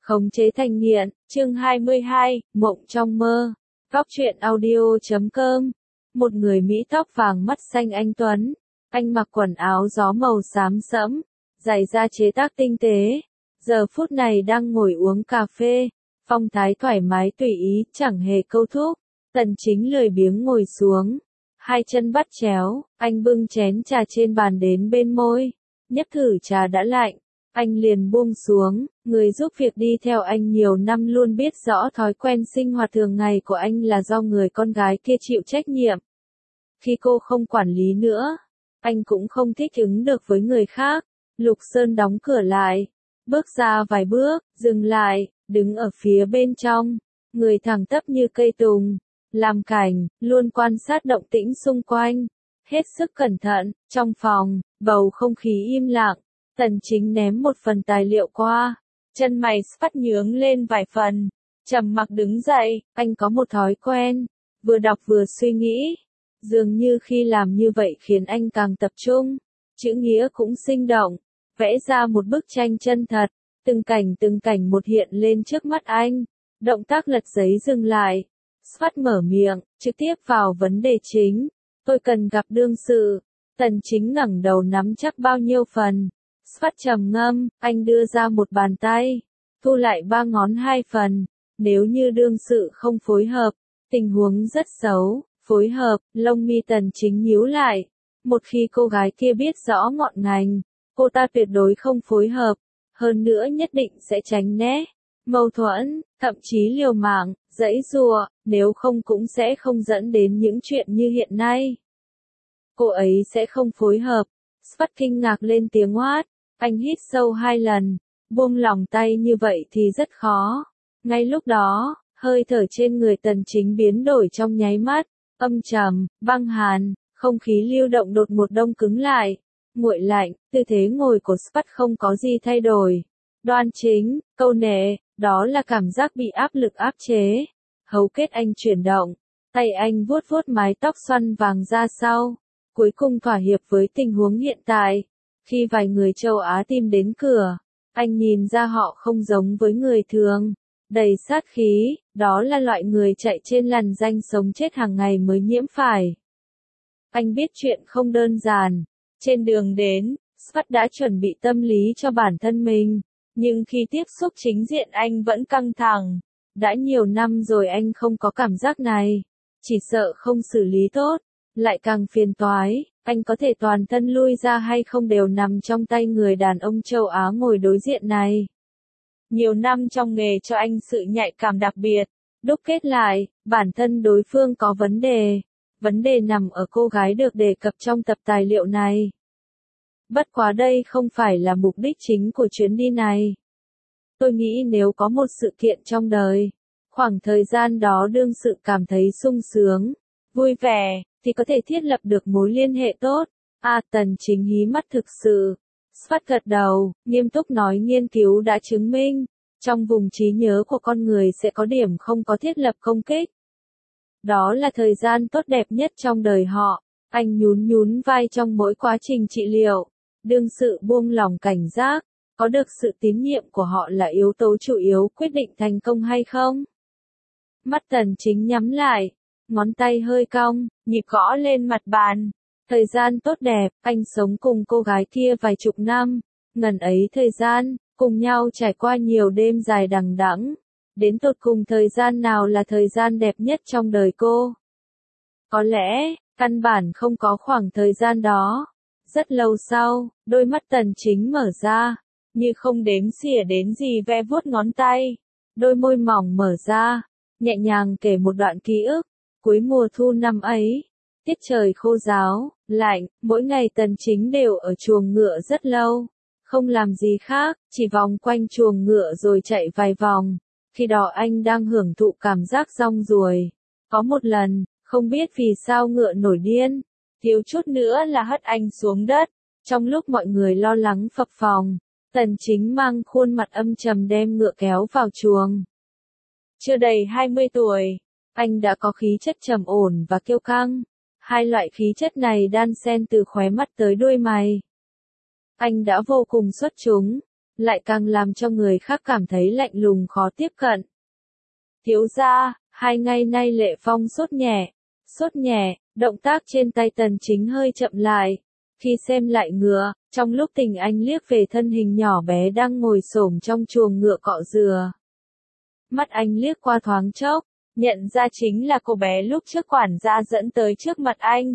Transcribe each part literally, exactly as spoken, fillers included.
Khống chế thành nghiện, chương hai mươi hai, Mộng trong mơ. Góc truyện audio chấm com. Một người Mỹ tóc vàng mắt xanh anh Tuấn. Anh mặc quần áo gió màu xám sẫm, giày da chế tác tinh tế. Giờ phút này đang ngồi uống cà phê, phong thái thoải mái tùy ý, chẳng hề câu thúc. Tần Chính lười biếng ngồi xuống, hai chân bắt chéo, anh bưng chén trà trên bàn đến bên môi, nhấp thử trà đã lạnh. Anh liền buông xuống, người giúp việc đi theo anh nhiều năm luôn biết rõ thói quen sinh hoạt thường ngày của anh là do người con gái kia chịu trách nhiệm. Khi cô không quản lý nữa, anh cũng không thích ứng được với người khác. Lục Sơn đóng cửa lại, bước ra vài bước, dừng lại, đứng ở phía bên trong, người thẳng tắp như cây tùng, làm cảnh, luôn quan sát động tĩnh xung quanh, hết sức cẩn thận. Trong phòng, bầu không khí im lặng. Tần Chính ném một phần tài liệu qua, chân mày phát nhướng lên vài phần, trầm mặc đứng dậy. Anh có một thói quen, vừa đọc vừa suy nghĩ, dường như khi làm như vậy khiến anh càng tập trung, chữ nghĩa cũng sinh động, vẽ ra một bức tranh chân thật, từng cảnh từng cảnh một hiện lên trước mắt anh. Động tác lật giấy dừng lại, Phát mở miệng, trực tiếp vào vấn đề chính. Tôi cần gặp đương sự. Tần Chính ngẩng đầu nắm chắc bao nhiêu phần. Phát trầm ngâm, anh đưa ra một bàn tay, thu lại ba ngón hai phần. Nếu như đương sự không phối hợp, tình huống rất xấu. Phối hợp, lông mi Tần Chính nhíu lại. Một khi cô gái kia biết rõ ngọn ngành, cô ta tuyệt đối không phối hợp. Hơn nữa nhất định sẽ tránh né mâu thuẫn, thậm chí liều mạng, giãy giụa, nếu không cũng sẽ không dẫn đến những chuyện như hiện nay. Cô ấy sẽ không phối hợp. Phát kinh ngạc lên tiếng oát. Anh hít sâu hai lần, buông lòng tay như vậy thì rất khó. Ngay lúc đó, hơi thở trên người Tần Chính biến đổi trong nháy mắt, âm trầm, băng hàn, không khí lưu động đột một đông cứng lại, nguội lạnh. Tư thế ngồi của Phát không có gì thay đổi, đoan chính, câu nệ, đó là cảm giác bị áp lực áp chế. Hầu kết anh chuyển động, tay anh vuốt vuốt mái tóc xoăn vàng ra sau, cuối cùng thỏa hiệp với tình huống hiện tại. Khi vài người châu Á tìm đến cửa, anh nhìn ra họ không giống với người thường, đầy sát khí, đó là loại người chạy trên lằn ranh sống chết hàng ngày mới nhiễm phải. Anh biết chuyện không đơn giản, trên đường đến, Phát đã chuẩn bị tâm lý cho bản thân mình, nhưng khi tiếp xúc chính diện anh vẫn căng thẳng. Đã nhiều năm rồi anh không có cảm giác này, chỉ sợ không xử lý tốt, lại càng phiền toái. Anh có thể toàn thân lui ra hay không đều nằm trong tay người đàn ông châu Á ngồi đối diện này. Nhiều năm trong nghề cho anh sự nhạy cảm đặc biệt, đúc kết lại, bản thân đối phương có vấn đề. Vấn đề nằm ở cô gái được đề cập trong tập tài liệu này. Bất quá đây không phải là mục đích chính của chuyến đi này. Tôi nghĩ nếu có một sự kiện trong đời, khoảng thời gian đó đương sự cảm thấy sung sướng, vui vẻ, thì có thể thiết lập được mối liên hệ tốt. À, Tần Chính hí mắt thực sự. Phát gật đầu, nghiêm túc nói nghiên cứu đã chứng minh, trong vùng trí nhớ của con người sẽ có điểm không có thiết lập công kích. Đó là thời gian tốt đẹp nhất trong đời họ. Anh nhún nhún vai trong mỗi quá trình trị liệu. Đương sự buông lỏng cảnh giác, có được sự tín nhiệm của họ là yếu tố chủ yếu quyết định thành công hay không. Mắt Tần Chính nhắm lại, ngón tay hơi cong, nhịp gõ lên mặt bàn. Thời gian tốt đẹp, anh sống cùng cô gái kia vài chục năm, ngần ấy thời gian, cùng nhau trải qua nhiều đêm dài đằng đẵng. Đến tột cùng thời gian nào là thời gian đẹp nhất trong đời cô? Có lẽ, căn bản không có khoảng thời gian đó. Rất lâu sau, đôi mắt Tần Chính mở ra, như không đếm xỉa đến gì ve vuốt ngón tay. Đôi môi mỏng mở ra, nhẹ nhàng kể một đoạn ký ức. Cuối mùa thu năm ấy, tiết trời khô ráo, lạnh, mỗi ngày Tần Chính đều ở chuồng ngựa rất lâu. Không làm gì khác, chỉ vòng quanh chuồng ngựa rồi chạy vài vòng. Khi đó anh đang hưởng thụ cảm giác rong ruổi. Có một lần, không biết vì sao ngựa nổi điên, thiếu chút nữa là hất anh xuống đất. Trong lúc mọi người lo lắng phập phồng, Tần Chính mang khuôn mặt âm trầm đem ngựa kéo vào chuồng. Chưa đầy hai mươi tuổi, anh đã có khí chất trầm ổn và kiêu căng. Hai loại khí chất này đan xen từ khóe mắt tới đuôi mày. Anh đã vô cùng xuất chúng, lại càng làm cho người khác cảm thấy lạnh lùng khó tiếp cận. Thiếu gia, hai ngày nay Lệ Phong sốt nhẹ, sốt nhẹ, động tác trên tay Tần Chính hơi chậm lại. Khi xem lại ngựa, trong lúc Tình Anh liếc về thân hình nhỏ bé đang ngồi xổm trong chuồng ngựa cọ dừa. Mắt anh liếc qua thoáng chốc, nhận ra chính là cô bé lúc trước quản gia dẫn tới trước mặt anh.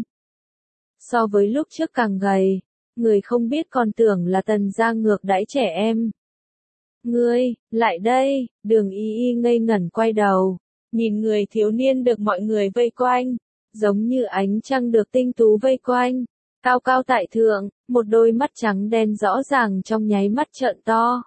So với lúc trước càng gầy, người không biết còn tưởng là Tần gia ngược đãi trẻ em. Ngươi, lại đây, Đường Y Y ngây ngẩn quay đầu, nhìn người thiếu niên được mọi người vây quanh, giống như ánh trăng được tinh tú vây quanh, cao cao tại thượng, một đôi mắt trắng đen rõ ràng trong nháy mắt trợn to.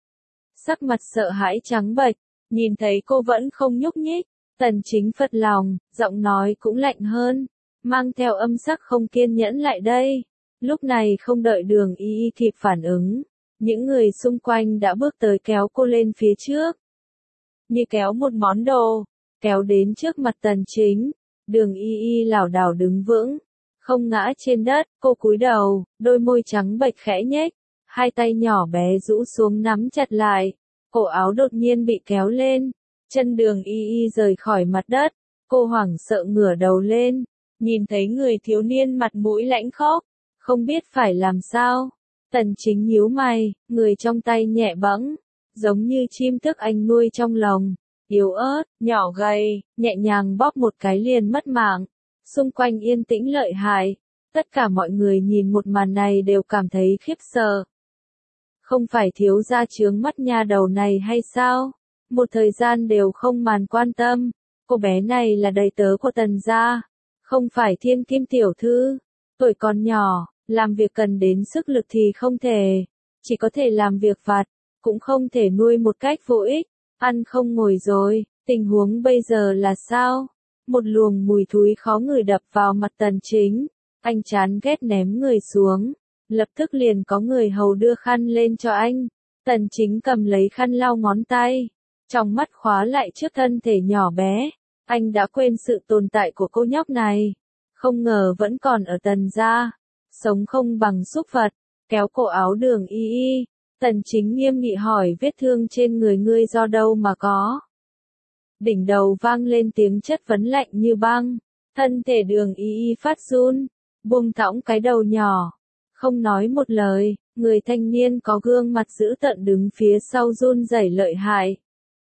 Sắc mặt sợ hãi trắng bệch, nhìn thấy cô vẫn không nhúc nhích, Tần Chính phật lòng, giọng nói cũng lạnh hơn, mang theo âm sắc không kiên nhẫn lại đây. Lúc này không đợi Đường Y Y kịp phản ứng, những người xung quanh đã bước tới kéo cô lên phía trước. Như kéo một món đồ, kéo đến trước mặt Tần Chính, Đường Y Y lảo đảo đứng vững, không ngã trên đất, cô cúi đầu, đôi môi trắng bệch khẽ nhếch, hai tay nhỏ bé rũ xuống nắm chặt lại, cổ áo đột nhiên bị kéo lên, chân Đường Y Y rời khỏi mặt đất, cô hoảng sợ ngửa đầu lên, nhìn thấy người thiếu niên mặt mũi lãnh khốc, không biết phải làm sao. Tần Chính nhíu mày, người trong tay nhẹ bẫng, giống như chim thức anh nuôi trong lòng, yếu ớt, nhỏ gầy, nhẹ nhàng bóp một cái liền mất mạng. Xung quanh yên tĩnh lợi hại, tất cả mọi người nhìn một màn này đều cảm thấy khiếp sợ. Không phải thiếu gia chướng mắt nha đầu này hay sao? Một thời gian đều không màn quan tâm, cô bé này là đầy tớ của Tần gia, không phải thiên kim tiểu thư, tuổi còn nhỏ, làm việc cần đến sức lực thì không thể, chỉ có thể làm việc vặt, cũng không thể nuôi một cách vô ích, ăn không ngồi rồi, tình huống bây giờ là sao? Một luồng mùi thúi khó ngửi đập vào mặt Tần Chính, anh chán ghét ném người xuống, lập tức liền có người hầu đưa khăn lên cho anh. Tần Chính cầm lấy khăn lau ngón tay, trong mắt khóa lại trước thân thể nhỏ bé, anh đã quên sự tồn tại của cô nhóc này, không ngờ vẫn còn ở Tần gia, sống không bằng súc vật, kéo cổ áo Đường Y Y, Tần Chính nghiêm nghị hỏi vết thương trên người ngươi do đâu mà có. Đỉnh đầu vang lên tiếng chất vấn lạnh như băng, thân thể Đường Y Y phát run, buông thõng cái đầu nhỏ, không nói một lời, người thanh niên có gương mặt dữ tợn đứng phía sau run rẩy lợi hại.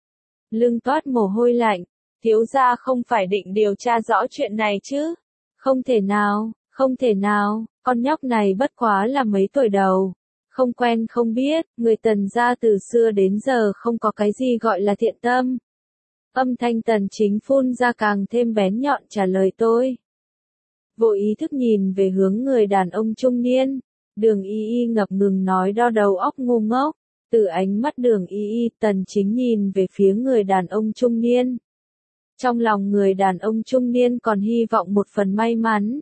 Lưng toát mồ hôi lạnh, thiếu gia không phải định điều tra rõ chuyện này chứ? Không thể nào, không thể nào, con nhóc này bất quá là mấy tuổi đầu, không quen không biết, người Tần gia từ xưa đến giờ không có cái gì gọi là thiện tâm. Âm thanh Tần Chính phun ra càng thêm bén nhọn trả lời tôi. Vô ý thức nhìn về hướng người đàn ông trung niên, Đường Y Y ngập ngừng nói đo đầu óc ngu ngốc, từ ánh mắt Đường Y Y Tần Chính nhìn về phía người đàn ông trung niên. Trong lòng người đàn ông trung niên còn hy vọng một phần may mắn.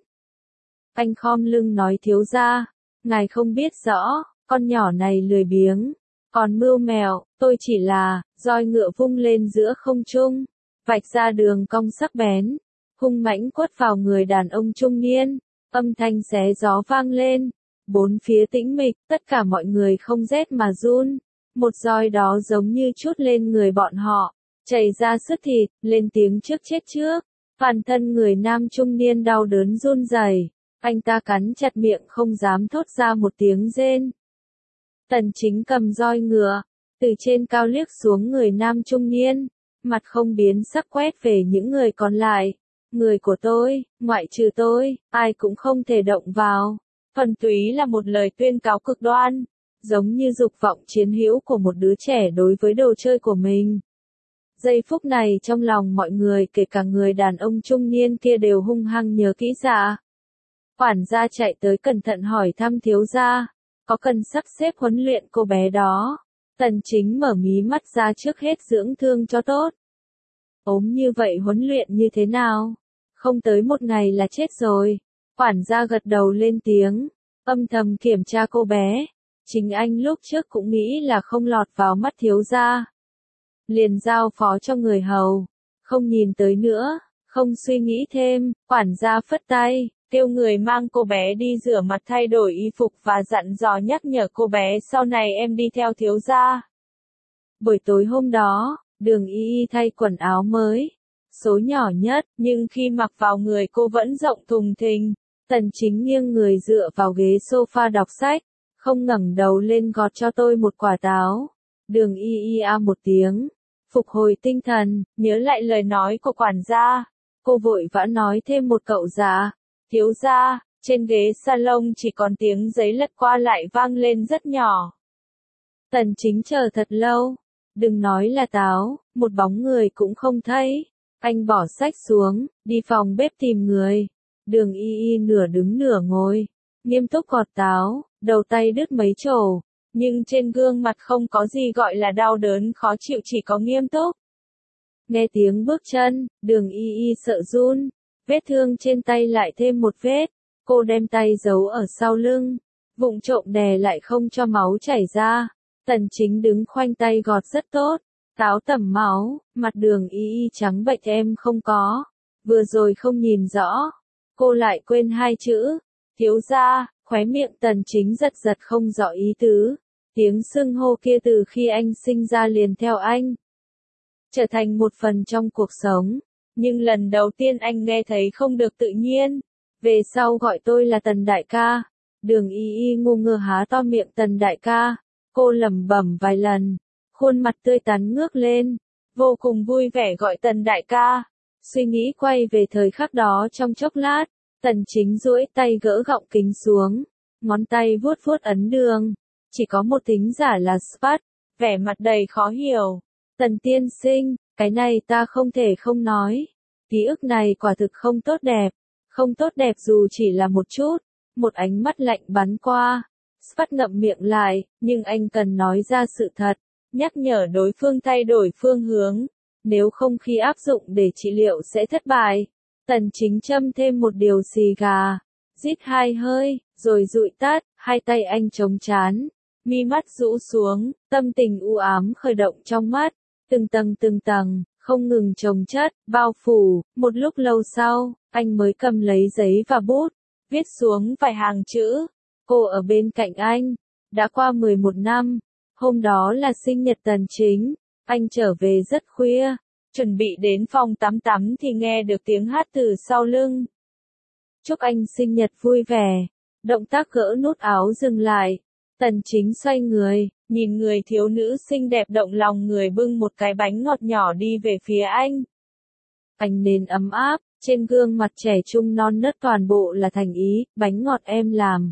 Anh khom lưng nói thiếu gia, ngài không biết rõ, con nhỏ này lười biếng, còn mưu mèo, tôi chỉ là, roi ngựa vung lên giữa không trung, vạch ra đường cong sắc bén, hung mãnh quất vào người đàn ông trung niên, âm thanh xé gió vang lên, bốn phía tĩnh mịch, tất cả mọi người không rét mà run, một roi đó giống như trút lên người bọn họ, chảy ra sứt thịt, lên tiếng trước chết trước, toàn thân người nam trung niên đau đớn run rẩy, anh ta cắn chặt miệng không dám thốt ra một tiếng rên. Tần Chính cầm roi ngựa, từ trên cao liếc xuống người nam trung niên, mặt không biến sắc quét về những người còn lại. Người của tôi, ngoại trừ tôi, ai cũng không thể động vào. Thuần túy là một lời tuyên cáo cực đoan, giống như dục vọng chiến hữu của một đứa trẻ đối với đồ chơi của mình. Giây phút này trong lòng mọi người kể cả người đàn ông trung niên kia đều hung hăng nhớ kỹ ra. Quản gia chạy tới cẩn thận hỏi thăm thiếu gia, có cần sắp xếp huấn luyện cô bé đó. Tần Chính mở mí mắt ra trước hết dưỡng thương cho tốt. Ốm như vậy huấn luyện như thế nào? Không tới một ngày là chết rồi. Quản gia gật đầu lên tiếng, âm thầm kiểm tra cô bé. Chính anh lúc trước cũng nghĩ là không lọt vào mắt thiếu gia, liền giao phó cho người hầu, không nhìn tới nữa, không suy nghĩ thêm, quản gia phất tay, kêu người mang cô bé đi rửa mặt thay đổi y phục và dặn dò nhắc nhở cô bé sau này em đi theo thiếu gia. Buổi tối hôm đó, Đường Y Y thay quần áo mới, số nhỏ nhất, nhưng khi mặc vào người cô vẫn rộng thùng thình. Tần Chính nghiêng người dựa vào ghế sofa đọc sách, không ngẩng đầu lên gọt cho tôi một quả táo. Đường Y Y a một tiếng, phục hồi tinh thần, nhớ lại lời nói của quản gia. Cô vội vã nói thêm một cậu dạ. Thiếu gia, trên ghế salon chỉ còn tiếng giấy lật qua lại vang lên rất nhỏ. Tần Chính chờ thật lâu. Đừng nói là táo, một bóng người cũng không thấy. Anh bỏ sách xuống, đi phòng bếp tìm người. Đường Y Y nửa đứng nửa ngồi, nghiêm túc gọt táo, đầu tay đứt mấy chổ, nhưng trên gương mặt không có gì gọi là đau đớn khó chịu, chỉ có nghiêm túc. Nghe tiếng bước chân, Đường Y Y sợ run, vết thương trên tay lại thêm một vết, cô đem tay giấu ở sau lưng, vụng trộm đè lại không cho máu chảy ra. Tần Chính đứng khoanh tay gọt rất tốt, táo tẩm máu, mặt Đường Y Y trắng bệch em không có, vừa rồi không nhìn rõ. Cô lại quên hai chữ, thiếu gia, khóe miệng Tần Chính giật giật không rõ ý tứ. Tiếng xưng hô kia từ khi anh sinh ra liền theo anh, trở thành một phần trong cuộc sống. Nhưng lần đầu tiên anh nghe thấy không được tự nhiên. Về sau gọi tôi là Tần đại ca. Đường Y Y ngu ngơ há to miệng. Tần đại ca. Cô lẩm bẩm vài lần, khuôn mặt tươi tắn ngước lên, vô cùng vui vẻ gọi Tần đại ca. Suy nghĩ quay về thời khắc đó trong chốc lát, Tần Chính duỗi tay gỡ gọng kính xuống, ngón tay vuốt vuốt ấn đường, chỉ có một tính giả là Spat, vẻ mặt đầy khó hiểu. Tần tiên sinh, cái này ta không thể không nói. Ký ức này quả thực không tốt đẹp, không tốt đẹp dù chỉ là một chút. Một ánh mắt lạnh bắn qua, Spat ngậm miệng lại, nhưng anh cần nói ra sự thật, nhắc nhở đối phương thay đổi phương hướng. Nếu không khi áp dụng để trị liệu sẽ thất bại. Tần Chính châm thêm một điều xì gà, rít hai hơi, rồi dụi tắt, hai tay anh chống trán, mi mắt rũ xuống, tâm tình u ám khởi động trong mắt, từng tầng từng tầng, không ngừng chồng chất, bao phủ. Một lúc lâu sau, anh mới cầm lấy giấy và bút, viết xuống vài hàng chữ. Cô ở bên cạnh anh, đã qua mười một năm, hôm đó là sinh nhật Tần Chính, anh trở về rất khuya. Chuẩn bị đến phòng tắm tắm thì nghe được tiếng hát từ sau lưng. Chúc anh sinh nhật vui vẻ. Động tác gỡ nút áo dừng lại. Tần Chính xoay người, nhìn người thiếu nữ xinh đẹp động lòng người bưng một cái bánh ngọt nhỏ đi về phía anh. Ánh nến ấm áp, trên gương mặt trẻ trung non nớt toàn bộ là thành ý, bánh ngọt em làm.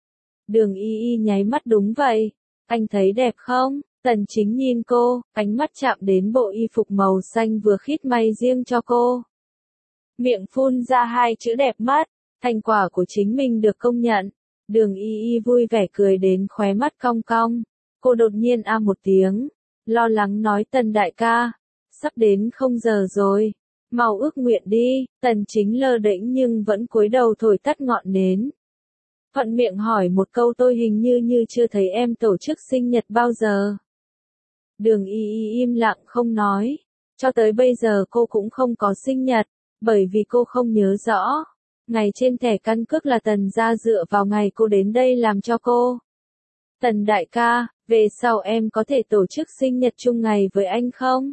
Đường Y Y nháy mắt đúng vậy. Anh thấy đẹp không? Tần Chính nhìn cô, ánh mắt chạm đến bộ y phục màu xanh vừa khít may riêng cho cô. Miệng phun ra hai chữ đẹp mắt, thành quả của chính mình được công nhận. Đường Y Y vui vẻ cười đến khóe mắt cong cong. Cô đột nhiên a một tiếng, lo lắng nói Tần đại ca, sắp đến không giờ rồi, mau ước nguyện đi. Tần Chính lơ đễnh nhưng vẫn cúi đầu thổi tắt ngọn nến. Thuận miệng hỏi một câu tôi hình như như chưa thấy em tổ chức sinh nhật bao giờ. Đường Y Y im lặng không nói. Cho tới bây giờ cô cũng không có sinh nhật, bởi vì cô không nhớ rõ. Ngày trên thẻ căn cước là Tần gia dựa vào ngày cô đến đây làm cho cô. Tần đại ca, về sau em có thể tổ chức sinh nhật chung ngày với anh không?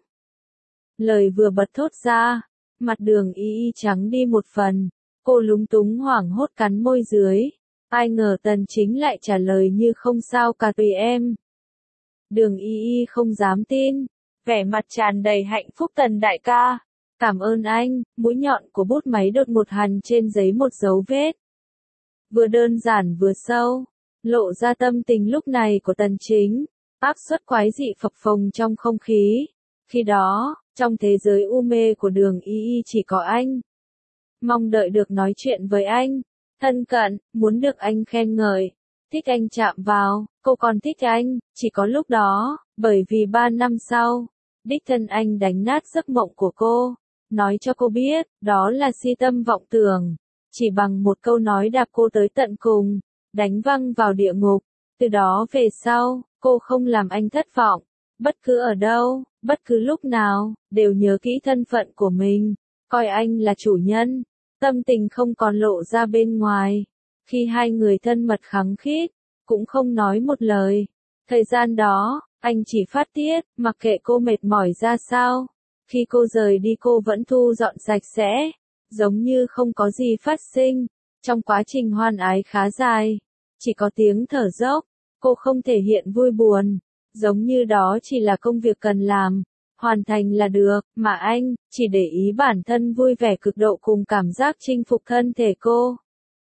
Lời vừa bật thốt ra, mặt Đường Y Y trắng đi một phần. Cô lúng túng hoảng hốt cắn môi dưới. Ai ngờ Tần Chính lại trả lời như không sao cả tùy em. Đường Y Y không dám tin, vẻ mặt tràn đầy hạnh phúc. Tần đại ca, cảm ơn anh. Mũi nhọn của bút máy đột một hằn trên giấy một dấu vết. Vừa đơn giản vừa sâu, lộ ra tâm tình lúc này của Tần Chính, áp suất quái dị phập phồng trong không khí. Khi đó, trong thế giới u mê của Đường Y Y chỉ có anh. Mong đợi được nói chuyện với anh, thân cận, muốn được anh khen ngợi. Thích anh chạm vào, cô còn thích anh, chỉ có lúc đó, bởi vì ba năm sau, đích thân anh đánh nát giấc mộng của cô, nói cho cô biết, đó là si tâm vọng tưởng, chỉ bằng một câu nói đạp cô tới tận cùng, đánh văng vào địa ngục. Từ đó về sau, cô không làm anh thất vọng, bất cứ ở đâu, bất cứ lúc nào, đều nhớ kỹ thân phận của mình, coi anh là chủ nhân. tâm tình không còn lộ ra bên ngoài. Khi hai người thân mật khăng khít, cũng không nói một lời. Thời gian đó, anh chỉ phát tiết, mặc kệ cô mệt mỏi ra sao. Khi cô rời đi cô vẫn thu dọn sạch sẽ, giống như không có gì phát sinh. Trong quá trình hoan ái khá dài, chỉ có tiếng thở dốc, cô không thể hiện vui buồn, giống như đó chỉ là công việc cần làm, hoàn thành là được, mà anh chỉ để ý bản thân vui vẻ cực độ cùng cảm giác chinh phục thân thể cô.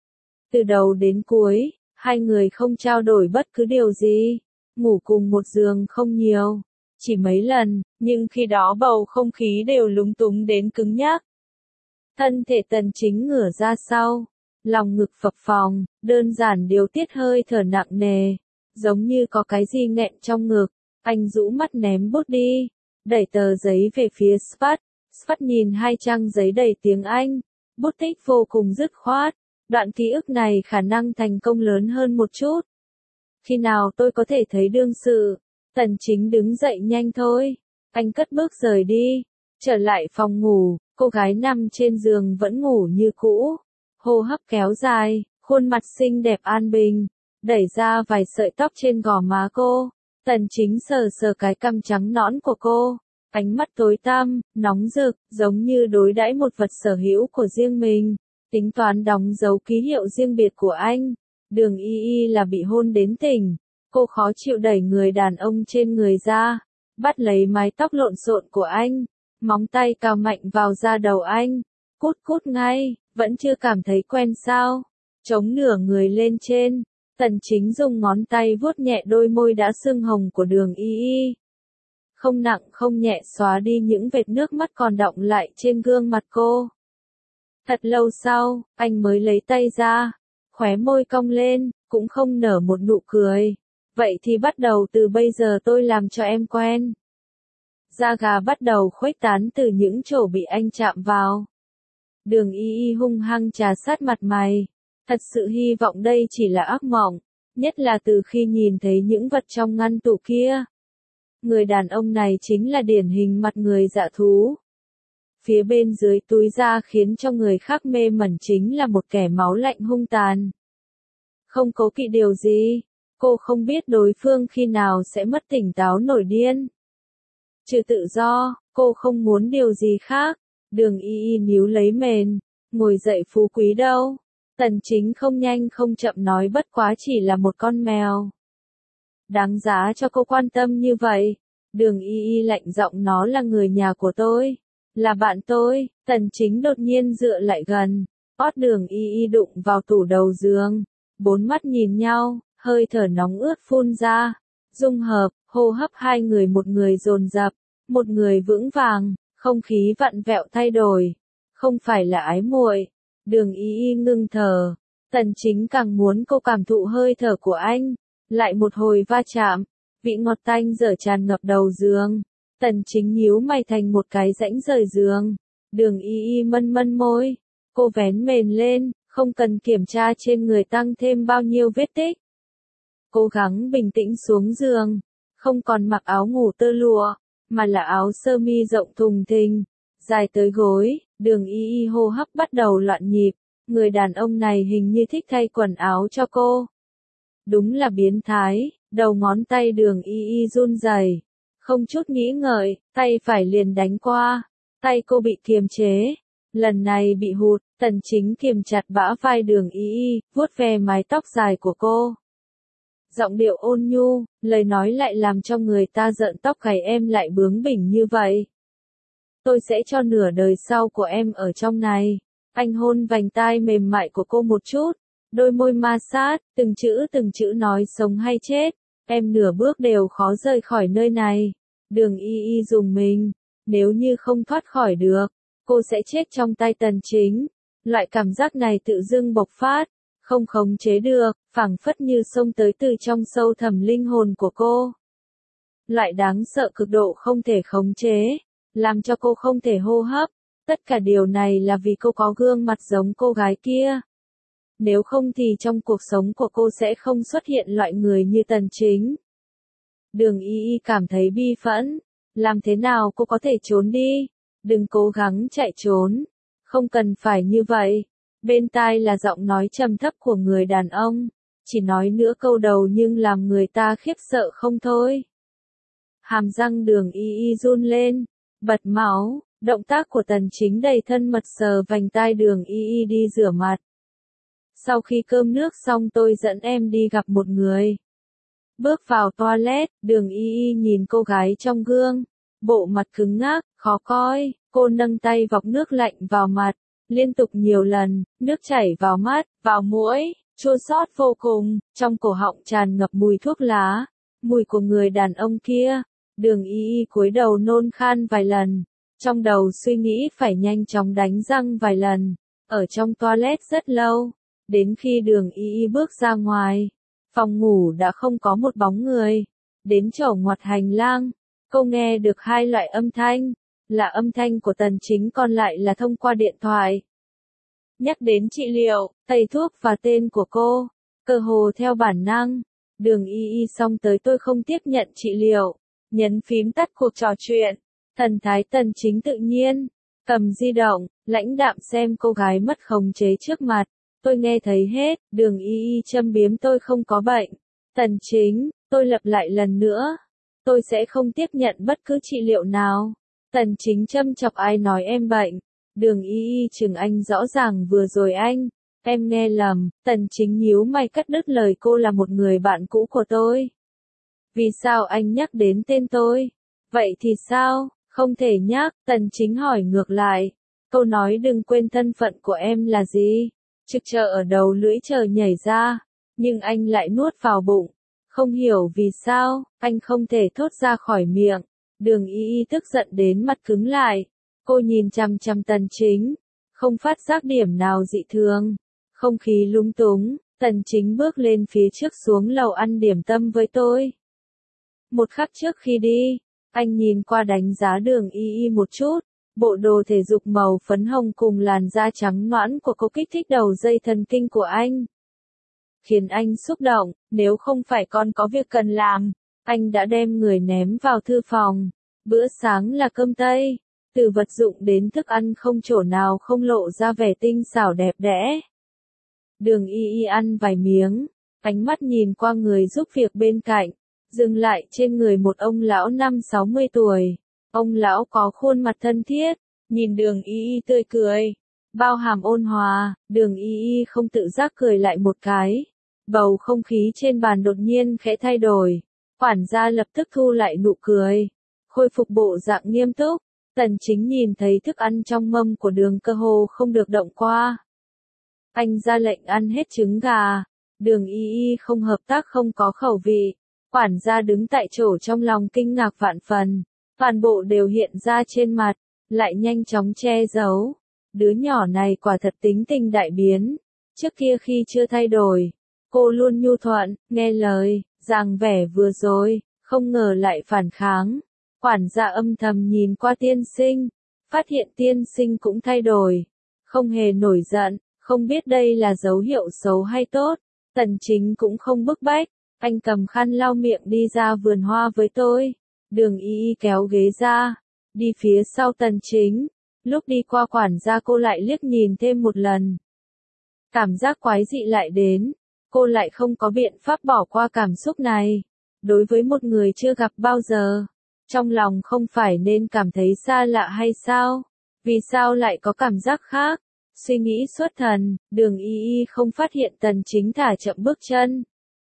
Từ đầu đến cuối, hai người không trao đổi bất cứ điều gì, ngủ cùng một giường không nhiều, chỉ mấy lần, nhưng khi đó bầu không khí đều lúng túng đến cứng nhắc. Thân thể Tần Chính ngửa ra sau, lòng ngực phập phồng, đơn giản điều tiết hơi thở nặng nề, giống như có cái gì nghẹn trong ngực. Anh rũ mắt ném bút đi, đẩy tờ giấy về phía Spat. Spat nhìn hai trang giấy đầy tiếng Anh, bút tích vô cùng dứt khoát. Đoạn ký ức này khả năng thành công lớn hơn một chút. Khi nào tôi có thể thấy đương sự? Tần Chính đứng dậy nhanh thôi. Anh cất bước rời đi, trở lại phòng ngủ, cô gái nằm trên giường vẫn ngủ như cũ. Hô hấp kéo dài, khuôn mặt xinh đẹp an bình, đẩy ra vài sợi tóc trên gò má cô. Tần Chính sờ sờ cái cằm trắng nõn của cô, ánh mắt tối tăm, nóng rực, giống như đối đãi một vật sở hữu của riêng mình, tính toán đóng dấu ký hiệu riêng biệt của anh. Đường Y Y là bị hôn đến tỉnh, cô khó chịu đẩy người đàn ông trên người ra, bắt lấy mái tóc lộn xộn của anh, móng tay cào mạnh vào da đầu anh, cút cút ngay, vẫn chưa cảm thấy quen sao? Chống nửa người lên trên. Tần Chính dùng ngón tay vuốt nhẹ đôi môi đã sưng hồng của Đường Y Y. Không nặng không nhẹ xóa đi những vệt nước mắt còn đọng lại trên gương mặt cô. Thật lâu sau, anh mới lấy tay ra, khóe môi cong lên, cũng không nở một nụ cười. Vậy thì bắt đầu từ bây giờ tôi làm cho em quen. Da gà bắt đầu khuếch tán từ những chỗ bị anh chạm vào. Đường Y Y hung hăng trà sát mặt mày. Thật sự hy vọng đây chỉ là ác mộng, nhất là từ khi nhìn thấy những vật trong ngăn tủ kia. Người đàn ông này chính là điển hình mặt người dạ thú. Phía bên dưới túi da khiến cho người khác mê mẩn chính là một kẻ máu lạnh hung tàn. Không cố kỵ điều gì, cô không biết đối phương khi nào sẽ mất tỉnh táo nổi điên. Trừ tự do, cô không muốn điều gì khác. Đường Y Y níu lấy mền, ngồi dậy phú quý đâu. Tần Chính không nhanh không chậm nói bất quá chỉ là một con mèo. Đáng giá cho cô quan tâm như vậy. Đường Y Y lạnh giọng, nó là người nhà của tôi, là bạn tôi. Tần Chính đột nhiên dựa lại gần, ót Đường Y Y đụng vào tủ đầu giường. Bốn mắt nhìn nhau, hơi thở nóng ướt phun ra. Dung hợp, hô hấp hai người, một người dồn dập, một người vững vàng, không khí vặn vẹo thay đổi. Không phải là ái muội. Đường Y Y ngưng thở. Tần Chính càng muốn cô cảm thụ hơi thở của anh. Lại một hồi va chạm, vị ngọt tanh dở tràn ngập đầu giường. Tần Chính nhíu mày thành một cái rãnh rời giường. Đường Y Y mân mân môi. Cô vén mền lên, không cần kiểm tra trên người tăng thêm bao nhiêu vết tích. Cố gắng bình tĩnh xuống giường. Không còn mặc áo ngủ tơ lụa, mà là áo sơ mi rộng thùng thình, dài tới gối. Đường Y Y hô hấp bắt đầu loạn nhịp. Người đàn ông này hình như thích thay quần áo cho cô. Đúng là biến thái. Đầu ngón tay Đường Y Y run rẩy, không chút nghĩ ngợi, tay phải liền đánh qua. Tay cô bị kiềm chế, lần này bị hụt. Tần Chính kiềm chặt bả vai Đường Y Y, vuốt ve mái tóc dài của cô. Giọng điệu ôn nhu, lời nói lại làm cho người ta rợn tóc gáy. Em lại bướng bỉnh như vậy. Tôi sẽ cho nửa đời sau của em ở trong này. Anh hôn vành tai mềm mại của cô một chút, đôi môi ma sát, từng chữ từng chữ nói sống hay chết. Em nửa bước đều khó rời khỏi nơi này. Đường Y Y dùng mình, nếu như không thoát khỏi được, cô sẽ chết trong tay Tần Chính. Loại cảm giác này tự dưng bộc phát, không khống chế được, phảng phất như xông tới từ trong sâu thẳm linh hồn của cô. Loại đáng sợ cực độ không thể khống chế, làm cho cô không thể hô hấp. Tất cả điều này là vì cô có gương mặt giống cô gái kia. Nếu không thì trong cuộc sống của cô sẽ không xuất hiện loại người như Tần Chính. Đường Y Y cảm thấy bi phẫn. Làm thế nào cô có thể trốn đi? Đừng cố gắng chạy trốn. Không cần phải như vậy. Bên tai là giọng nói trầm thấp của người đàn ông, chỉ nói nửa câu đầu nhưng làm người ta khiếp sợ không thôi. Hàm răng Đường Y Y run lên, bật máu, động tác của Tần Chính đầy thân mật sờ vành tai Đường Y Y đi rửa mặt. Sau khi cơm nước xong tôi dẫn em đi gặp một người. Bước vào toilet, Đường Y Y nhìn cô gái trong gương, bộ mặt cứng ngắc, khó coi, cô nâng tay vọc nước lạnh vào mặt, liên tục nhiều lần, nước chảy vào mắt, vào mũi, chua xót vô cùng, trong cổ họng tràn ngập mùi thuốc lá, mùi của người đàn ông kia. Đường Y Y cúi đầu nôn khan vài lần, trong đầu suy nghĩ phải nhanh chóng đánh răng vài lần, ở trong toilet rất lâu, đến khi Đường Y Y bước ra ngoài, phòng ngủ đã không có một bóng người, đến chỗ ngoặt hành lang, cô nghe được hai loại âm thanh, là âm thanh của Tần Chính còn lại là thông qua điện thoại. Nhắc đến trị liệu, tây thuốc và tên của cô, cơ hồ theo bản năng, Đường Y Y xong tới tôi không tiếp nhận trị liệu, nhấn phím tắt cuộc trò chuyện, thần thái Tần Chính tự nhiên, cầm di động, lãnh đạm xem cô gái mất khống chế trước mặt, tôi nghe thấy hết, Đường Y Y châm biếm tôi không có bệnh. Tần Chính, tôi lặp lại lần nữa, tôi sẽ không tiếp nhận bất cứ trị liệu nào. Tần Chính châm chọc ai nói em bệnh. Đường Y Y chừng anh rõ ràng vừa rồi anh, em nghe lầm. Tần Chính nhíu mày cắt đứt lời cô là một người bạn cũ của tôi. Vì sao anh nhắc đến tên tôi? Vậy thì sao? Không thể nhắc. Tần Chính hỏi ngược lại. Câu nói đừng quên thân phận của em là gì? Trực chờ ở đầu lưỡi chờ nhảy ra, nhưng anh lại nuốt vào bụng. Không hiểu vì sao, anh không thể thốt ra khỏi miệng. Đường Y Y tức giận đến mặt cứng lại. Cô nhìn chằm chằm Tần Chính, không phát giác điểm nào dị thường. Không khí lung túng, Tần Chính bước lên phía trước xuống lầu ăn điểm tâm với tôi. Một khắc trước khi đi, anh nhìn qua đánh giá Đường Y Y một chút. Bộ đồ thể dục màu phấn hồng cùng làn da trắng nõn của cô kích thích đầu dây thần kinh của anh. Khiến anh xúc động, nếu không phải con có việc cần làm, anh đã đem người ném vào thư phòng. Bữa sáng là cơm tây, từ vật dụng đến thức ăn không chỗ nào không lộ ra vẻ tinh xảo đẹp đẽ. Đường Y Y ăn vài miếng, ánh mắt nhìn qua người giúp việc bên cạnh, dừng lại trên người một ông lão năm sáu mươi tuổi. Ông lão có khuôn mặt thân thiết, nhìn Đường Y Y tươi cười, bao hàm ôn hòa, Đường Y Y không tự giác cười lại một cái. Bầu không khí trên bàn đột nhiên khẽ thay đổi, quản gia lập tức thu lại nụ cười, khôi phục bộ dạng nghiêm túc. Tần Chính nhìn thấy thức ăn trong mâm của Đường cơ hồ không được động qua. Anh ra lệnh ăn hết trứng gà, Đường Y Y không hợp tác không có khẩu vị, quản gia đứng tại chỗ trong lòng kinh ngạc vạn phần. Toàn bộ đều hiện ra trên mặt, lại nhanh chóng che giấu. Đứa nhỏ này quả thật tính tình đại biến. Trước kia khi chưa thay đổi, cô luôn nhu thuận, nghe lời, dáng vẻ vừa rồi, không ngờ lại phản kháng. Quản gia âm thầm nhìn qua tiên sinh, phát hiện tiên sinh cũng thay đổi. Không hề nổi giận, không biết đây là dấu hiệu xấu hay tốt. Tần Chính cũng không bức bách, anh cầm khăn lau miệng đi ra vườn hoa với tôi. Đường Y Y kéo ghế ra, đi phía sau Tần Chính. Lúc đi qua quản gia cô lại liếc nhìn thêm một lần. Cảm giác quái dị lại đến, cô lại không có biện pháp bỏ qua cảm xúc này. Đối với một người chưa gặp bao giờ, trong lòng không phải nên cảm thấy xa lạ hay sao? Vì sao lại có cảm giác khác? Suy nghĩ xuất thần, Đường Y Y không phát hiện Tần Chính thả chậm bước chân.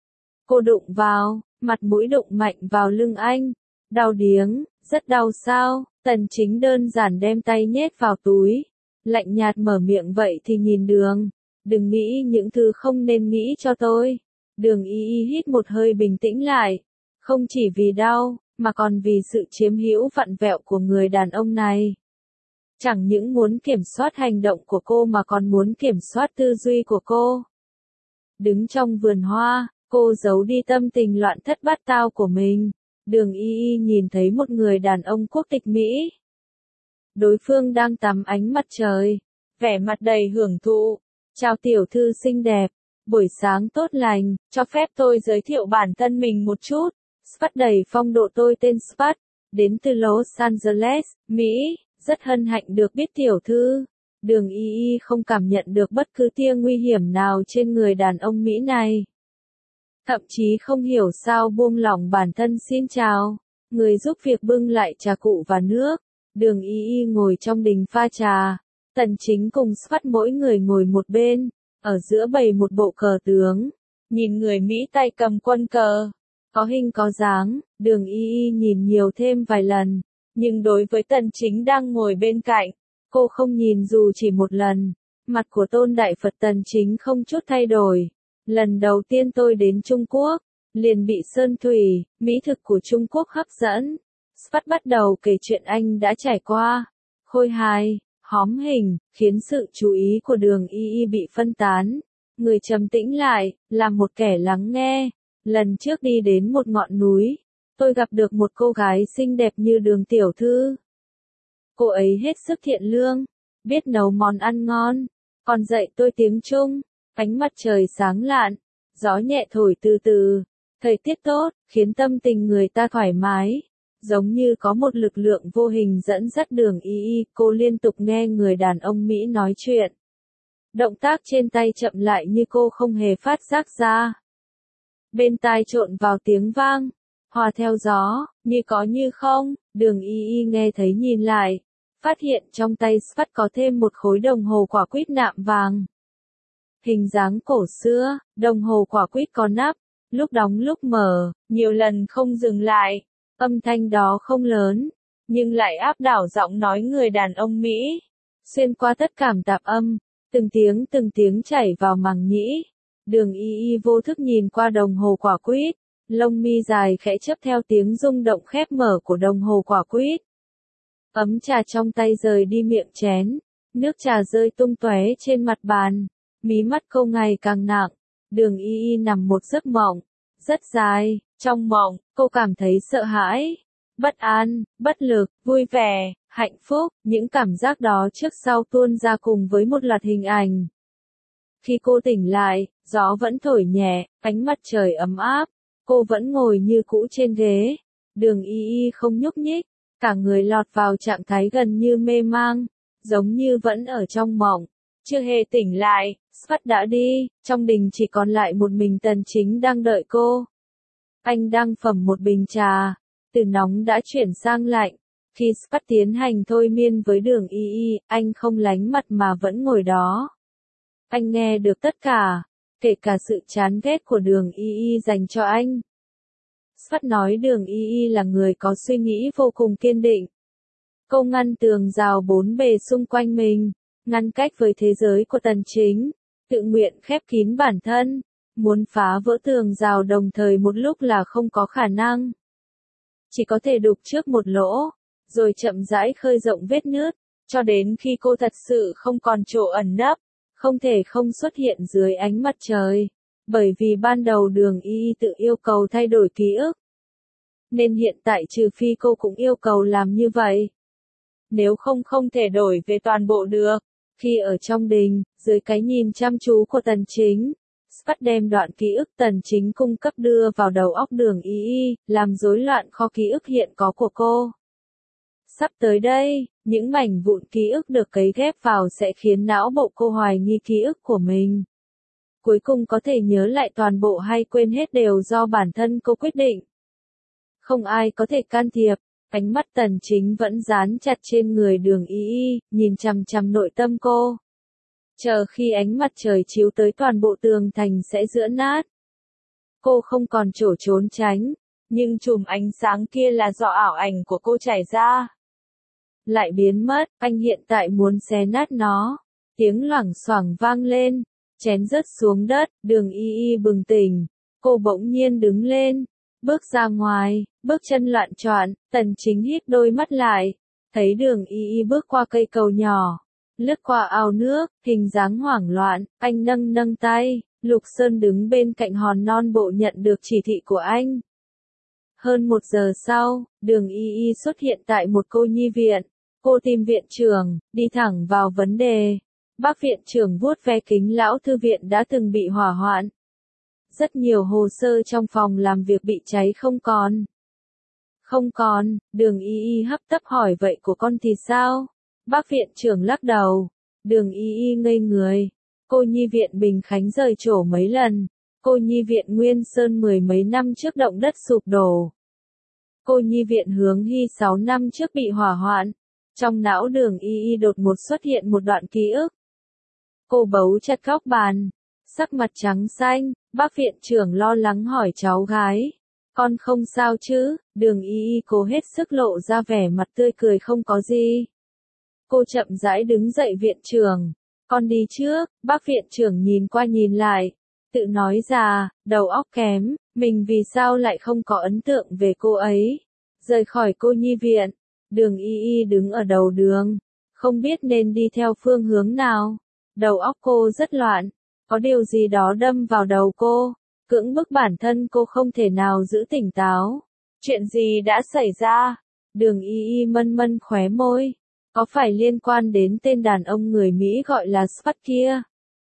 Cô đụng vào, mặt mũi đụng mạnh vào lưng anh. Đau điếng, rất đau sao? Tần Chính đơn giản đem tay nhét vào túi, lạnh nhạt mở miệng vậy thì nhìn Đường, đừng nghĩ những thứ không nên nghĩ cho tôi. Đường Y Y hít một hơi bình tĩnh lại, không chỉ vì đau, mà còn vì sự chiếm hữu vặn vẹo của người đàn ông này. Chẳng những muốn kiểm soát hành động của cô mà còn muốn kiểm soát tư duy của cô. Đứng trong vườn hoa, cô giấu đi tâm tình loạn thất bát tao của mình. Đường Y Y nhìn thấy một người đàn ông quốc tịch Mỹ. Đối phương đang tắm ánh mặt trời, vẻ mặt đầy hưởng thụ. Chào tiểu thư xinh đẹp, buổi sáng tốt lành, cho phép tôi giới thiệu bản thân mình một chút. Spud đầy phong độ, tôi tên Spud, đến từ Los Angeles, Mỹ, rất hân hạnh được biết tiểu thư. Đường Y Y không cảm nhận được bất cứ tia nguy hiểm nào trên người đàn ông Mỹ này. Thậm chí không hiểu sao buông lỏng bản thân xin chào. Người giúp việc bưng lại trà cụ và nước. Đường Y Y ngồi trong đình pha trà. Tần Chính cùng Svat mỗi người ngồi một bên. Ở giữa bày một bộ cờ tướng. Nhìn người Mỹ tay cầm quân cờ. Có hình có dáng, đường Y Y nhìn nhiều thêm vài lần. Nhưng đối với Tần Chính đang ngồi bên cạnh, cô không nhìn dù chỉ một lần. Mặt của Tôn Đại Phật Tần Chính không chút thay đổi. Lần đầu tiên tôi đến Trung Quốc, liền bị sơn thủy, mỹ thực của Trung Quốc hấp dẫn. Svat bắt đầu kể chuyện anh đã trải qua. Khôi hài, hóm hình, khiến sự chú ý của đường Y Y bị phân tán. Người trầm tĩnh lại, làm một kẻ lắng nghe. Lần trước đi đến một ngọn núi, tôi gặp được một cô gái xinh đẹp như Đường tiểu thư. Cô ấy hết sức thiện lương, biết nấu món ăn ngon, còn dạy tôi tiếng Trung. Ánh mặt trời sáng lạn, gió nhẹ thổi từ từ, thời tiết tốt, khiến tâm tình người ta thoải mái. Giống như có một lực lượng vô hình dẫn dắt đường Y Y, cô liên tục nghe người đàn ông Mỹ nói chuyện. Động tác trên tay chậm lại như cô không hề phát giác ra. Bên tai trộn vào tiếng vang, hòa theo gió, như có như không, đường Y Y nghe thấy nhìn lại, phát hiện trong tay Svat có thêm một khối đồng hồ quả quýt nạm vàng. Hình dáng cổ xưa, đồng hồ quả quýt có nắp, lúc đóng lúc mở, nhiều lần không dừng lại, âm thanh đó không lớn, nhưng lại áp đảo giọng nói người đàn ông Mỹ, xuyên qua tất cảm tạp âm, từng tiếng từng tiếng chảy vào màng nhĩ. Đường Y Y vô thức nhìn qua đồng hồ quả quýt, lông mi dài khẽ chớp theo tiếng rung động khép mở của đồng hồ quả quýt. Ấm trà trong tay rời đi miệng chén, nước trà rơi tung tóe trên mặt bàn, mí mắt cô ngày càng nặng. Đường Y Y nằm một giấc mộng, rất dài, trong mộng, cô cảm thấy sợ hãi, bất an, bất lực, vui vẻ, hạnh phúc, những cảm giác đó trước sau tuôn ra cùng với một loạt hình ảnh. Khi cô tỉnh lại, gió vẫn thổi nhẹ, ánh mặt trời ấm áp, cô vẫn ngồi như cũ trên ghế. Đường Y Y không nhúc nhích, cả người lọt vào trạng thái gần như mê mang, giống như vẫn ở trong mộng. Chưa hề tỉnh lại, Svat đã đi, trong đình chỉ còn lại một mình Tần Chính đang đợi cô. Anh đang phẩm một bình trà, từ nóng đã chuyển sang lạnh. Khi Svat tiến hành thôi miên với đường Y Y, anh không lánh mặt mà vẫn ngồi đó. Anh nghe được tất cả, kể cả sự chán ghét của đường Y Y dành cho anh. Svat nói đường Y Y là người có suy nghĩ vô cùng kiên định. Cô ngăn tường rào bốn bề xung quanh mình, ngăn cách với thế giới của Tần Chính, tự nguyện khép kín bản thân, muốn phá vỡ tường rào đồng thời một lúc là không có khả năng. Chỉ có thể đục trước một lỗ, rồi chậm rãi khơi rộng vết nứt, cho đến khi cô thật sự không còn chỗ ẩn nấp, không thể không xuất hiện dưới ánh mặt trời. Bởi vì ban đầu đường Y Y tự yêu cầu thay đổi ký ức. Nên hiện tại trừ phi cô cũng yêu cầu làm như vậy. Nếu không không thể đổi về toàn bộ được. Khi ở trong đình, dưới cái nhìn chăm chú của Tần Chính, Svat đem đoạn ký ức Tần Chính cung cấp đưa vào đầu óc đường Y Y, làm rối loạn kho ký ức hiện có của cô. Sắp tới đây, những mảnh vụn ký ức được cấy ghép vào sẽ khiến não bộ cô hoài nghi ký ức của mình. Cuối cùng có thể nhớ lại toàn bộ hay quên hết đều do bản thân cô quyết định. Không ai có thể can thiệp. Ánh mắt Tần Chính vẫn dán chặt trên người đường Y Y, nhìn chằm chằm nội tâm cô. Chờ khi ánh mặt trời chiếu tới toàn bộ tường thành sẽ giữa nát. Cô không còn chỗ trốn tránh, nhưng chùm ánh sáng kia là do ảo ảnh của cô trải ra. Lại biến mất, anh hiện tại muốn xé nát nó. Tiếng loảng xoảng vang lên, chén rớt xuống đất, đường Y Y bừng tỉnh. Cô bỗng nhiên đứng lên, bước ra ngoài, bước chân loạn choạng. Tần Chính híp đôi mắt lại, thấy đường Y Y bước qua cây cầu nhỏ, lướt qua ao nước, hình dáng hoảng loạn. Anh nâng nâng tay, Lục Sơn đứng bên cạnh hòn non bộ nhận được chỉ thị của anh. Hơn một giờ sau, đường Y Y xuất hiện tại một cô nhi viện. Cô tìm viện trưởng, đi thẳng vào vấn đề. Bác viện trưởng vuốt ve kính lão thư viện đã từng bị hỏa hoạn. Rất nhiều hồ sơ trong phòng làm việc bị cháy không còn. Không còn, đường Y Y hấp tấp hỏi vậy của con thì sao? Bác viện trưởng lắc đầu. Đường Y Y ngây người. Cô nhi viện Bình Khánh rời trổ mấy lần. Cô nhi viện Nguyên Sơn mười mấy năm trước động đất sụp đổ. Cô nhi viện Hướng Hy sáu năm trước bị hỏa hoạn. Trong não Đường Y Y đột ngột xuất hiện một đoạn ký ức. Cô bấu chặt góc bàn, sắc mặt trắng xanh, bác viện trưởng lo lắng hỏi cháu gái. Con không sao chứ? Đường Y Y cố hết sức lộ ra vẻ mặt tươi cười không có gì. Cô chậm rãi đứng dậy viện trưởng. Con đi trước, bác viện trưởng nhìn qua nhìn lại. Tự nói ra, đầu óc kém, mình vì sao lại không có ấn tượng về cô ấy. Rời khỏi cô nhi viện, Đường Y Y đứng ở đầu đường, không biết nên đi theo phương hướng nào. Đầu óc cô rất loạn, có điều gì đó đâm vào đầu cô, cưỡng bức bản thân cô không thể nào giữ tỉnh táo. Chuyện gì đã xảy ra? Đường Y Y mân mân khóe môi. Có phải liên quan đến tên đàn ông người Mỹ gọi là Spud kia?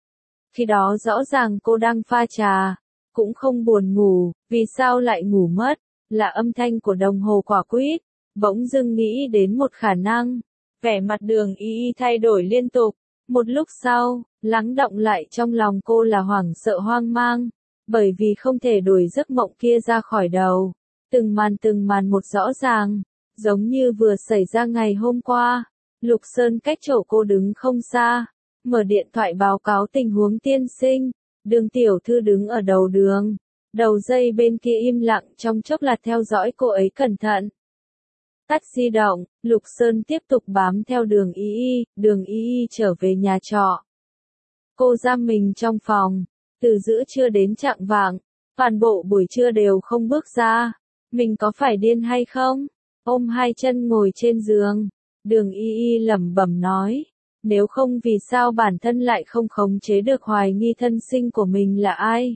Khi đó rõ ràng cô đang pha trà, cũng không buồn ngủ, vì sao lại ngủ mất? Là âm thanh của đồng hồ quả quýt. Bỗng dưng nghĩ đến một khả năng. Vẻ mặt Đường Y Y thay đổi liên tục. Một lúc sau, lắng đọng lại trong lòng cô là hoảng sợ hoang mang, bởi vì không thể đuổi giấc mộng kia ra khỏi đầu. Từng màn từng màn một rõ ràng, giống như vừa xảy ra ngày hôm qua. Lục Sơn cách chỗ cô đứng không xa, mở điện thoại báo cáo tình huống tiên sinh. Đường tiểu thư đứng ở đầu đường, đầu dây bên kia im lặng trong chốc lát theo dõi cô ấy cẩn thận. Tắt di động, Lục Sơn tiếp tục bám theo Đường Y Y. Đường Y Y trở về nhà trọ. Cô giam mình trong phòng, từ giữa trưa đến chạng vạng, toàn bộ buổi trưa đều không bước ra. Mình có phải điên hay không? Ôm hai chân ngồi trên giường, Đường Y Y lẩm bẩm nói, nếu không vì sao bản thân lại không khống chế được hoài nghi thân sinh của mình là ai.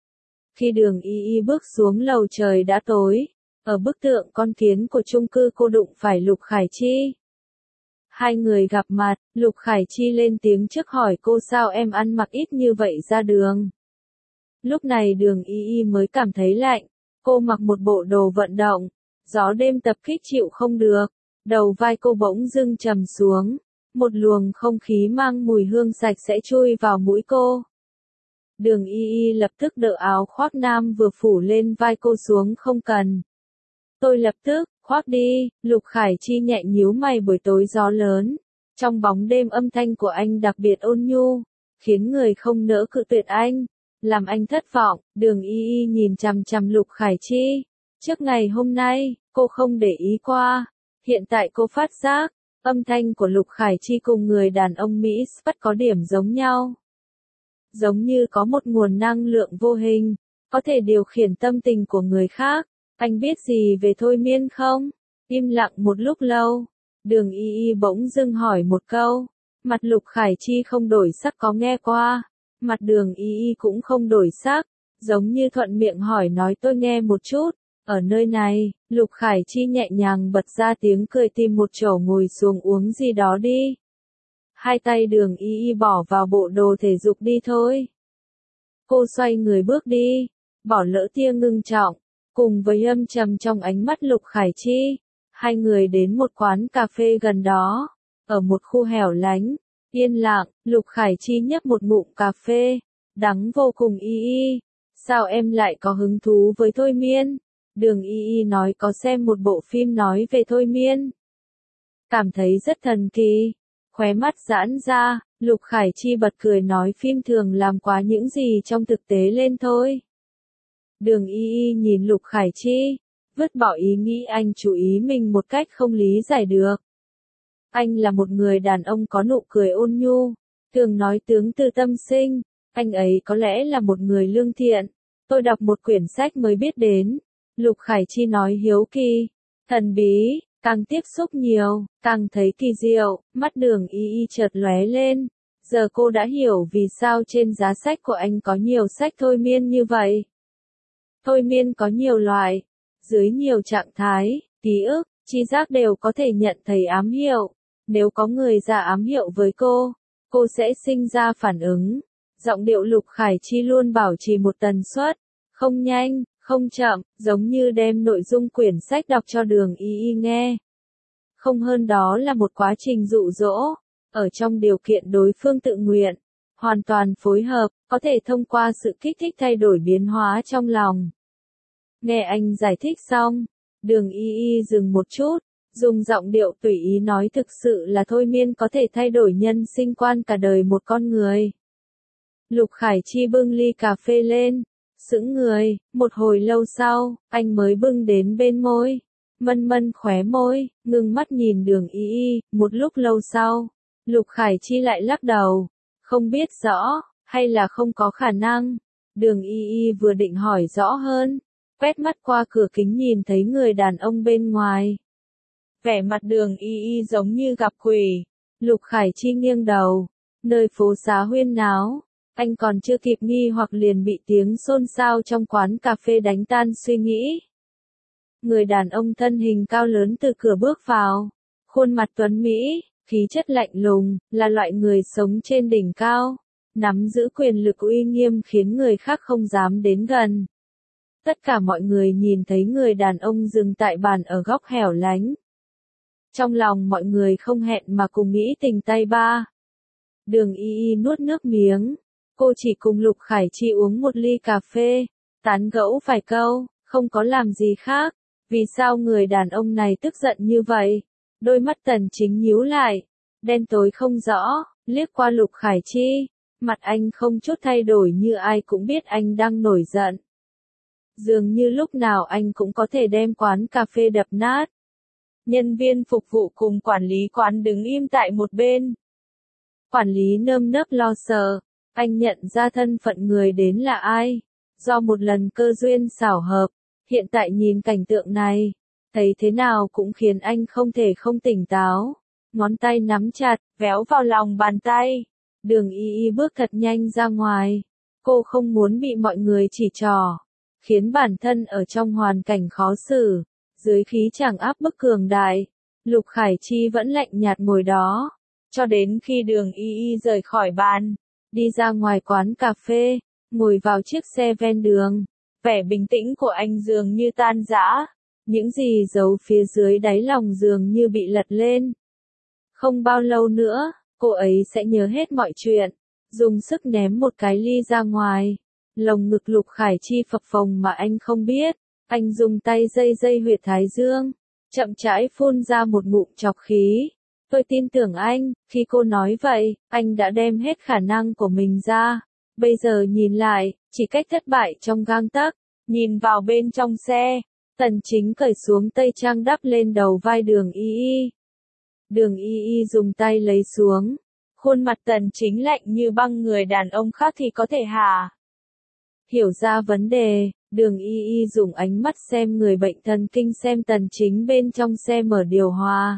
Khi Đường Y Y bước xuống lầu trời đã tối, ở bức tượng con kiến của chung cư cô đụng phải Lục Khải Chi. Hai người gặp mặt, Lục Khải Chi lên tiếng trước hỏi cô sao em ăn mặc ít như vậy ra đường. Lúc này Đường Y Y mới cảm thấy lạnh, cô mặc một bộ đồ vận động, gió đêm tập kích chịu không được, đầu vai cô bỗng dưng trầm xuống, một luồng không khí mang mùi hương sạch sẽ chui vào mũi cô. Đường Y Y lập tức đỡ áo khoác nam vừa phủ lên vai cô xuống không cần. Tôi lập tức, khoác đi, Lục Khải Chi nhẹ nhíu mày buổi tối gió lớn. Trong bóng đêm âm thanh của anh đặc biệt ôn nhu, khiến người không nỡ cự tuyệt anh, làm anh thất vọng. Đường Y Y nhìn chằm chằm Lục Khải Chi. Trước ngày hôm nay, cô không để ý qua. Hiện tại cô phát giác, âm thanh của Lục Khải Chi cùng người đàn ông Mỹ Spud có điểm giống nhau. Giống như có một nguồn năng lượng vô hình, có thể điều khiển tâm tình của người khác. Anh biết gì về thôi miên không? Im lặng một lúc lâu, Đường Y Y bỗng dưng hỏi một câu. Mặt Lục Khải Chi không đổi sắc có nghe qua. Mặt Đường Y Y cũng không đổi sắc, giống như thuận miệng hỏi nói tôi nghe một chút. Ở nơi này, Lục Khải Chi nhẹ nhàng bật ra tiếng cười tìm một chỗ ngồi xuống uống gì đó đi. Hai tay Đường Y Y bỏ vào bộ đồ thể dục đi thôi. Cô xoay người bước đi, bỏ lỡ tia ngưng trọng. Cùng với âm trầm trong ánh mắt Lục Khải Chi, hai người đến một quán cà phê gần đó, ở một khu hẻo lánh, yên lặng. Lục Khải Chi nhấp một ngụm cà phê, đắng vô cùng. Y Y, sao em lại có hứng thú với thôi miên? Đường Y Y nói có xem một bộ phim nói về thôi miên. Cảm thấy rất thần kỳ, khóe mắt giãn ra, Lục Khải Chi bật cười nói phim thường làm quá những gì trong thực tế lên thôi. Đường Y Y nhìn Lục Khải Chi, vứt bỏ ý nghĩ anh chú ý mình một cách không lý giải được. Anh là một người đàn ông có nụ cười ôn nhu, thường nói tướng từ tâm sinh, anh ấy có lẽ là một người lương thiện. Tôi đọc một quyển sách mới biết đến. Lục Khải Chi nói hiếu kỳ, thần bí, càng tiếp xúc nhiều, càng thấy kỳ diệu. Mắt Đường Y Y chợt lóe lên, giờ cô đã hiểu vì sao trên giá sách của anh có nhiều sách thôi miên như vậy. Thôi miên có nhiều loại, dưới nhiều trạng thái, ký ức, tri giác đều có thể nhận thấy ám hiệu. Nếu có người ra ám hiệu với cô, cô sẽ sinh ra phản ứng. Giọng điệu Lục Khải Chi luôn bảo trì một tần suất, không nhanh, không chậm, giống như đem nội dung quyển sách đọc cho Đường Y Y nghe. Không hơn đó là một quá trình dụ dỗ. ở trong điều kiện đối phương tự nguyện, hoàn toàn phối hợp, có thể thông qua sự kích thích thay đổi biến hóa trong lòng. Nghe anh giải thích xong, Đường Y Y dừng một chút, dùng giọng điệu tùy ý nói thực sự là thôi miên có thể thay đổi nhân sinh quan cả đời một con người. Lục Khải Chi bưng ly cà phê lên, sững người, một hồi lâu sau, anh mới bưng đến bên môi, mân mân khóe môi, ngưng mắt nhìn Đường Y Y, một lúc lâu sau, Lục Khải Chi lại lắc đầu, không biết rõ, hay là không có khả năng. Đường Y Y vừa định hỏi rõ hơn, quét mắt qua cửa kính nhìn thấy người đàn ông bên ngoài. Vẻ mặt Đường Y Y giống như gặp quỷ. Lục Khải Chi nghiêng đầu, nơi phố xá huyên náo, anh còn chưa kịp nghi hoặc liền bị tiếng xôn xao trong quán cà phê đánh tan suy nghĩ. Người đàn ông thân hình cao lớn từ cửa bước vào, khuôn mặt tuấn mỹ, khí chất lạnh lùng, là loại người sống trên đỉnh cao, nắm giữ quyền lực uy nghiêm khiến người khác không dám đến gần. Tất cả mọi người nhìn thấy người đàn ông dừng tại bàn ở góc hẻo lánh. Trong lòng mọi người không hẹn mà cùng nghĩ tình tay ba. Đường Y Y nuốt nước miếng, cô chỉ cùng Lục Khải Chi uống một ly cà phê, tán gẫu vài câu, không có làm gì khác. Vì sao người đàn ông này tức giận như vậy? Đôi mắt Tần Chính nhíu lại, đen tối không rõ, liếc qua Lục Khải Chi, mặt anh không chút thay đổi như ai cũng biết anh đang nổi giận. Dường như lúc nào anh cũng có thể đem quán cà phê đập nát. Nhân viên phục vụ cùng quản lý quán đứng im tại một bên. Quản lý nơm nớp lo sợ, anh nhận ra thân phận người đến là ai. Do một lần cơ duyên xảo hợp, hiện tại nhìn cảnh tượng này, thấy thế nào cũng khiến anh không thể không tỉnh táo. Ngón tay nắm chặt, véo vào lòng bàn tay. Đường Y Y bước thật nhanh ra ngoài. Cô không muốn bị mọi người chỉ trỏ, khiến bản thân ở trong hoàn cảnh khó xử. Dưới khí chàng áp bức cường đại, Lục Khải Chi vẫn lạnh nhạt ngồi đó, cho đến khi Đường Y Y rời khỏi bàn, đi ra ngoài quán cà phê, ngồi vào chiếc xe ven đường. Vẻ bình tĩnh của anh dường như tan rã, những gì giấu phía dưới đáy lòng dường như bị lật lên. Không bao lâu nữa, cô ấy sẽ nhớ hết mọi chuyện, dùng sức ném một cái ly ra ngoài. Lồng ngực Lục Khải Chi phập phồng mà anh không biết. Anh dùng tay dây dây huyệt thái dương, chậm rãi phun ra một ngụm trọc khí. Tôi tin tưởng anh, khi cô nói vậy, anh đã đem hết khả năng của mình ra. Bây giờ nhìn lại, chỉ cách thất bại trong gang tấc. Nhìn vào bên trong xe, Tần Chính cởi xuống tây trang đắp lên đầu vai Đường Y Y. Đường Y Y dùng tay lấy xuống. Khuôn mặt Tần Chính lạnh như băng, người đàn ông khác thì có thể hả? Hiểu ra vấn đề, Đường Y Y dùng ánh mắt xem người bệnh thần kinh xem Tần Chính bên trong xe mở điều hòa.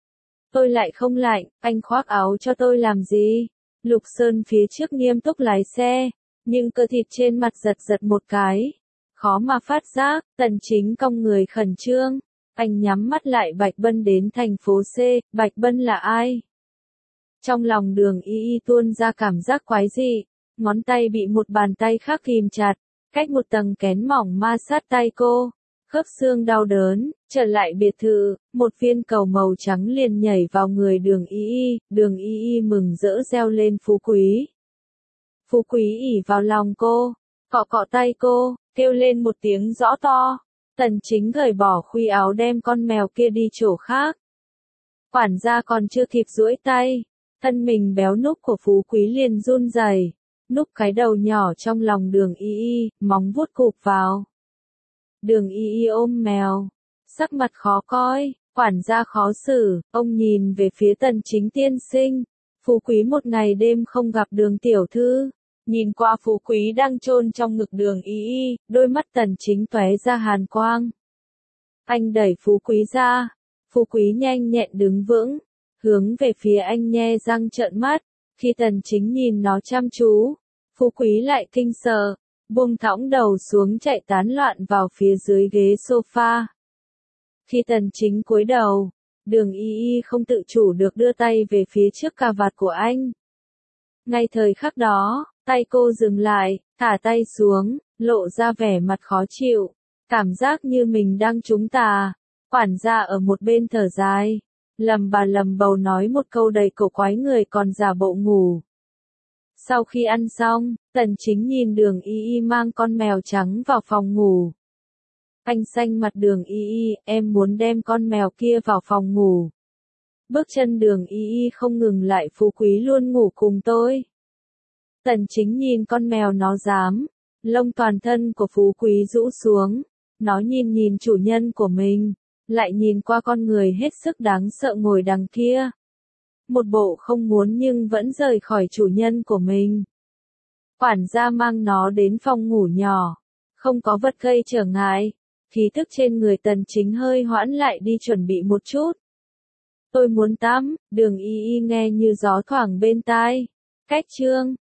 Tôi lại không lạnh, anh khoác áo cho tôi làm gì? Lục Sơn phía trước nghiêm túc lái xe, nhưng cơ thịt trên mặt giật giật một cái. Khó mà phát giác, Tần Chính cong người khẩn trương. Anh nhắm mắt lại. Bạch Bân đến thành phố C, Bạch Bân là ai? Trong lòng Đường Y Y tuôn ra cảm giác quái dị, ngón tay bị một bàn tay khác kìm chặt, cách một tầng kén mỏng ma sát tay cô, khớp xương đau đớn. Trở lại biệt thự, một viên cầu màu trắng liền nhảy vào người Đường Y Y, Đường Y Y mừng rỡ reo lên Phú Quý. Phú Quý ỉ vào lòng cô, cọ cọ tay cô, kêu lên một tiếng rõ to. Tần Chính cởi bỏ khuy áo đem con mèo kia đi chỗ khác. Quản gia còn chưa kịp duỗi tay, thân mình béo núc của Phú Quý liền run rẩy, núp cái đầu nhỏ trong lòng Đường Y Y, móng vuốt cụp vào. Đường Y Y ôm mèo, sắc mặt khó coi, quản gia khó xử, ông nhìn về phía Tần Chính tiên sinh. Phú Quý một ngày đêm không gặp Đường tiểu thư, nhìn qua Phú Quý đang chôn trong ngực Đường Y Y, đôi mắt Tần Chính tóe ra hàn quang. Anh đẩy Phú Quý ra, Phú Quý nhanh nhẹn đứng vững, hướng về phía anh nhe răng trợn mắt. Khi Tần Chính nhìn nó chăm chú, Phú Quý lại kinh sợ, buông thõng đầu xuống chạy tán loạn vào phía dưới ghế sofa. Khi Tần Chính cúi đầu, Đường Y Y không tự chủ được đưa tay về phía trước cà vạt của anh. Ngay thời khắc đó, tay cô dừng lại, thả tay xuống, lộ ra vẻ mặt khó chịu, cảm giác như mình đang trúng tà. Quản gia ở một bên thở dài, Lầm bà lầm bầu nói một câu đầy cổ quái người còn giả bộ ngủ. Sau khi ăn xong, Tần Chính nhìn Đường Y Y mang con mèo trắng vào phòng ngủ. Anh xanh mặt Đường Y Y, em muốn đem con mèo kia vào phòng ngủ. Bước chân Đường Y Y không ngừng lại, Phú Quý luôn ngủ cùng tôi. Tần Chính nhìn con mèo nó dám, lông toàn thân của Phú Quý rũ xuống, nó nhìn nhìn chủ nhân của mình, lại nhìn qua con người hết sức đáng sợ ngồi đằng kia. Một bộ không muốn nhưng vẫn rời khỏi chủ nhân của mình. Quản gia mang nó đến phòng ngủ nhỏ, không có vật gây trở ngại, khí thức trên người Tần Chính hơi hoãn lại đi chuẩn bị một chút. Tôi muốn tắm, Đường Y Y nghe như gió thoảng bên tai. Cách chương